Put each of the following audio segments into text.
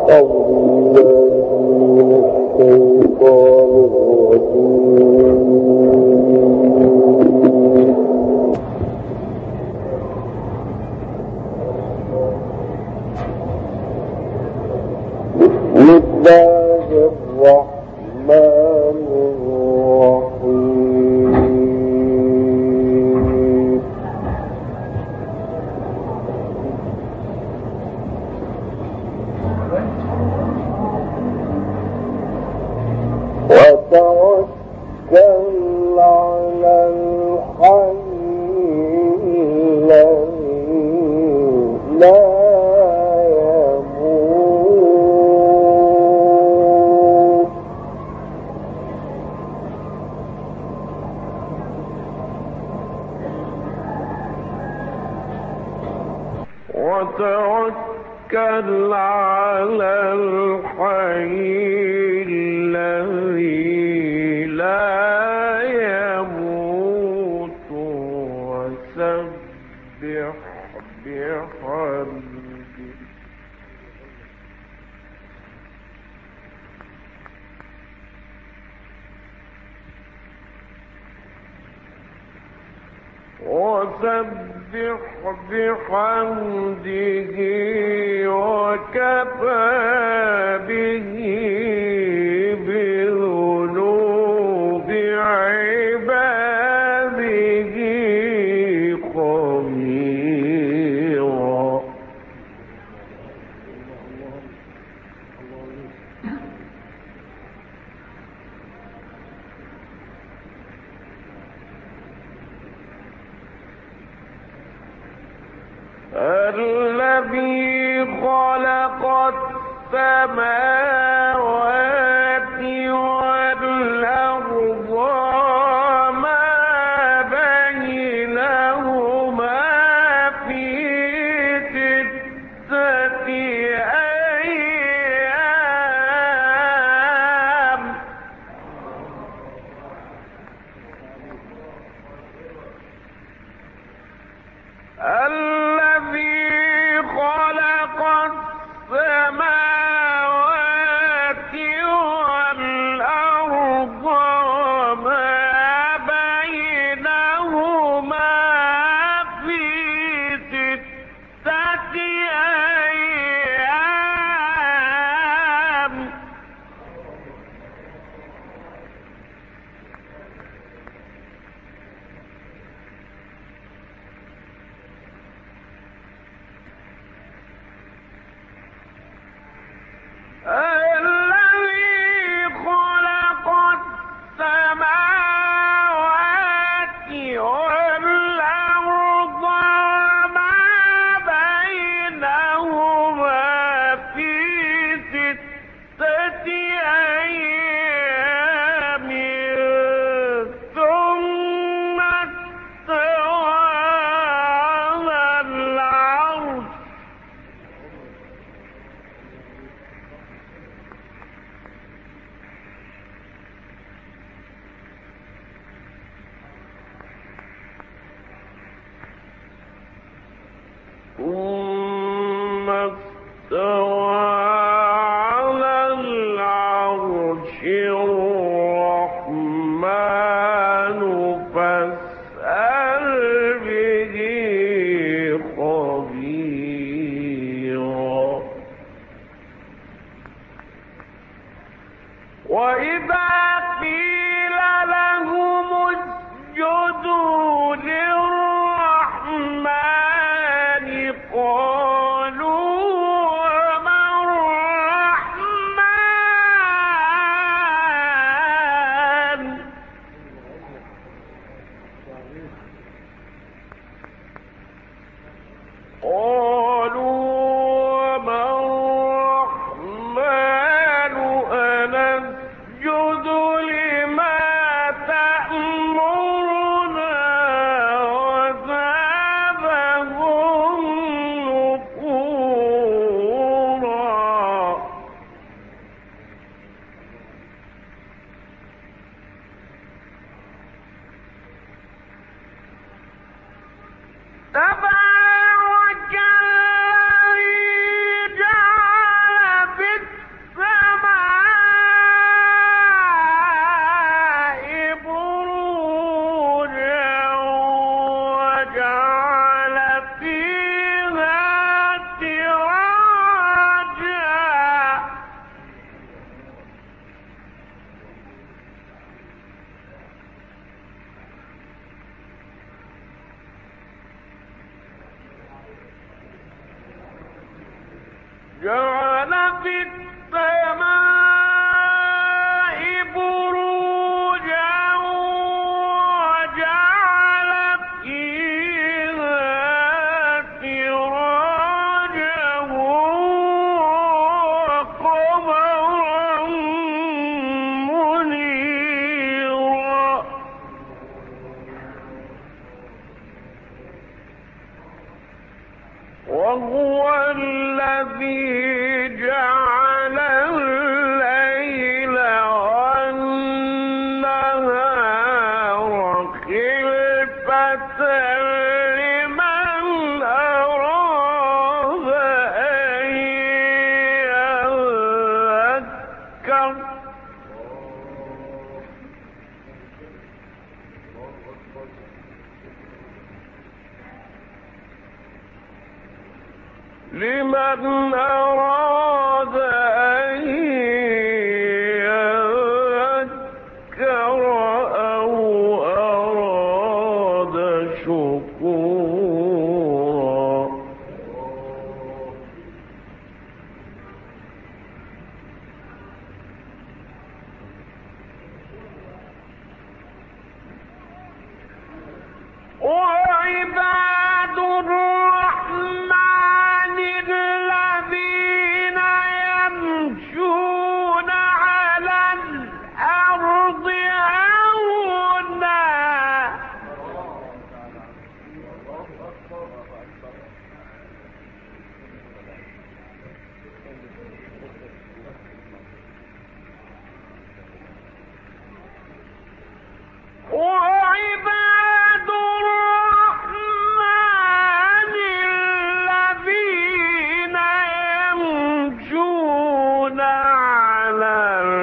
وتوكل على الحي الذي لا يموت وسبح بحمده وكفى به بذنوب عباده خبيرا الذي خلق السماوات والأرض وما بينهما في 6 أيام الذي خلق السماوات والأرض وما بينهما في 6 أيام الذي خلق السماوات والأرض وما بينهما في 6 أيام ثم استوى على العرش الرحمن فاسأل به خبيرا وإذا قيل لهم اسجدوا للرحمن قالوا وما الرحمن قالوا وما الرحمن أنسجد لما وجعل في السماء بروجا وجعل فيها سراجا وقمرا منيرا وهو الذي جعل الليل والنهار خلفة لمن أراد أن يذكر لمن أراد أن يذكر أو أراد شكورا وعباد الرحمن الذين يمشون على الأرض هونا وعباد الرحمن الذين يمشون على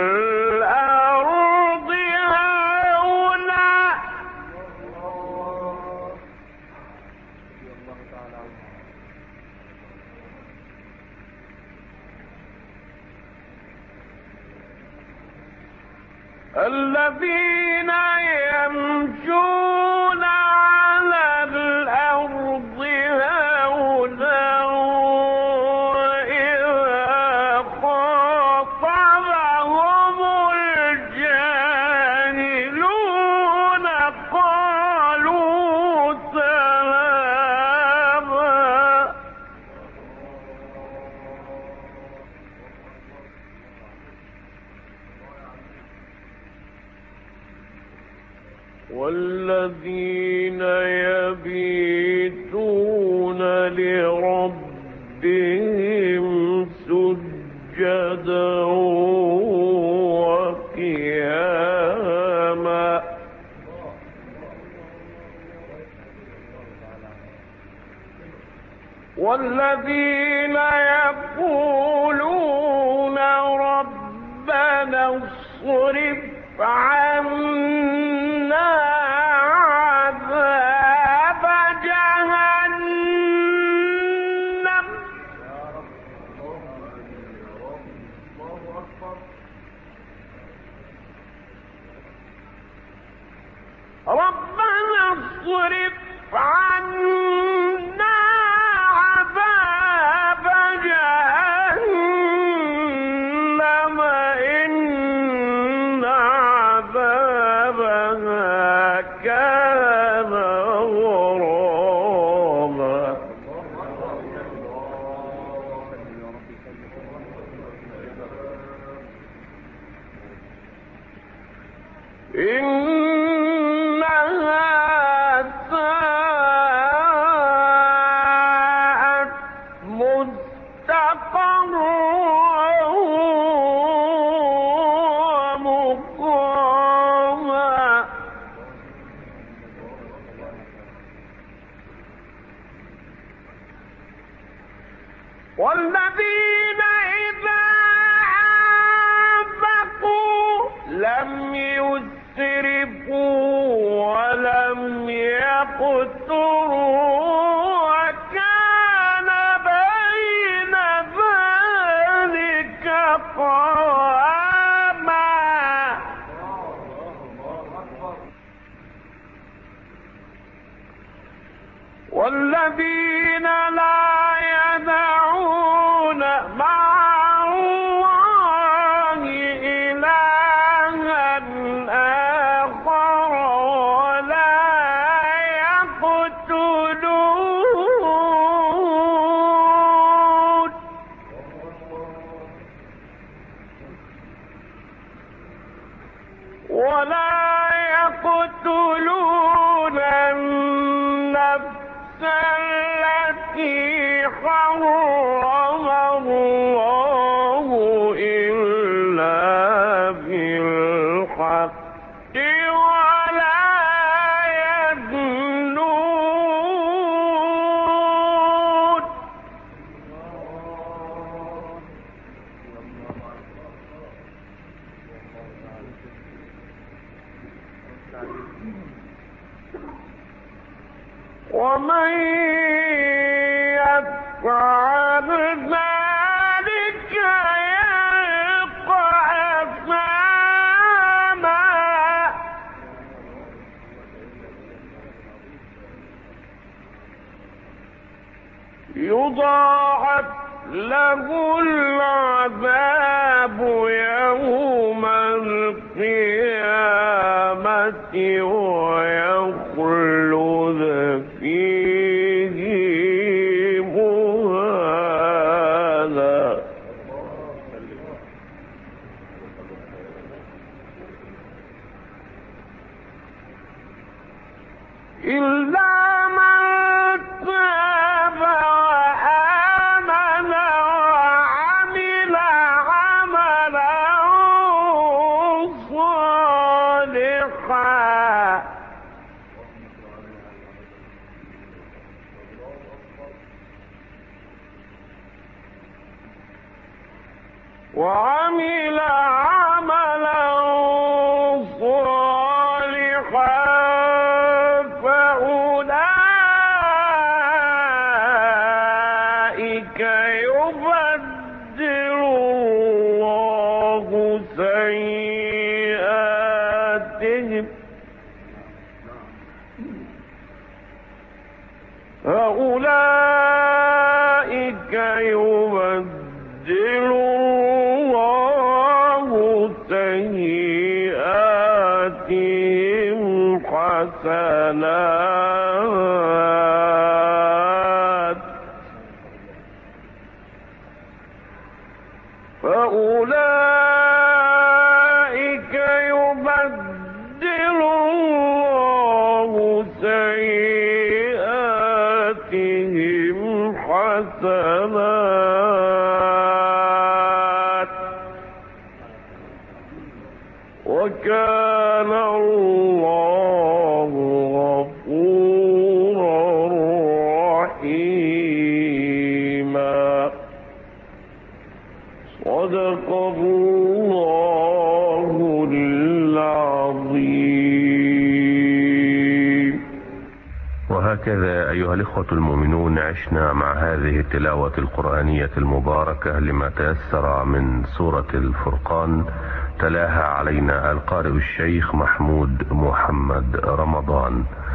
الأرض هونا الذين يمشون على الأرض هونا وإذا خاطبهم الجاهلون قالوا سلاما والذين يبيتون لربهم سجدا وقياما والذين يقولون ربنا اصرف عنا عذاب جهنم ربنا اصرف عنا عذاب جهنم إن عذابها كان غراما إنها ساءت مستقرا ومقاما والذين إذا أنفقوا لم يسرفوا ولم يقتروا وكان بين ذلك قواما والذين لا يدعون مع ومن يفعل ذلك يلقى أثاما يضاعف له العذاب يوم القيامة ويخلد فيه مهانا إلا من تاب وآمن وعمل عملا صالحا فأولئك يبدل الله سيئاتهم حسنات فأولئك يبدل الله سيئاتهم حسنات وكان الله غفورا رحيما صدق الله العظيم. وهكذا أيها الإخوة المؤمنون عشنا مع هذه التلاوة القرآنية المباركة لما تيسر من سورة الفرقان، تلاها علينا القارئ الشيخ محمود محمد رمضان.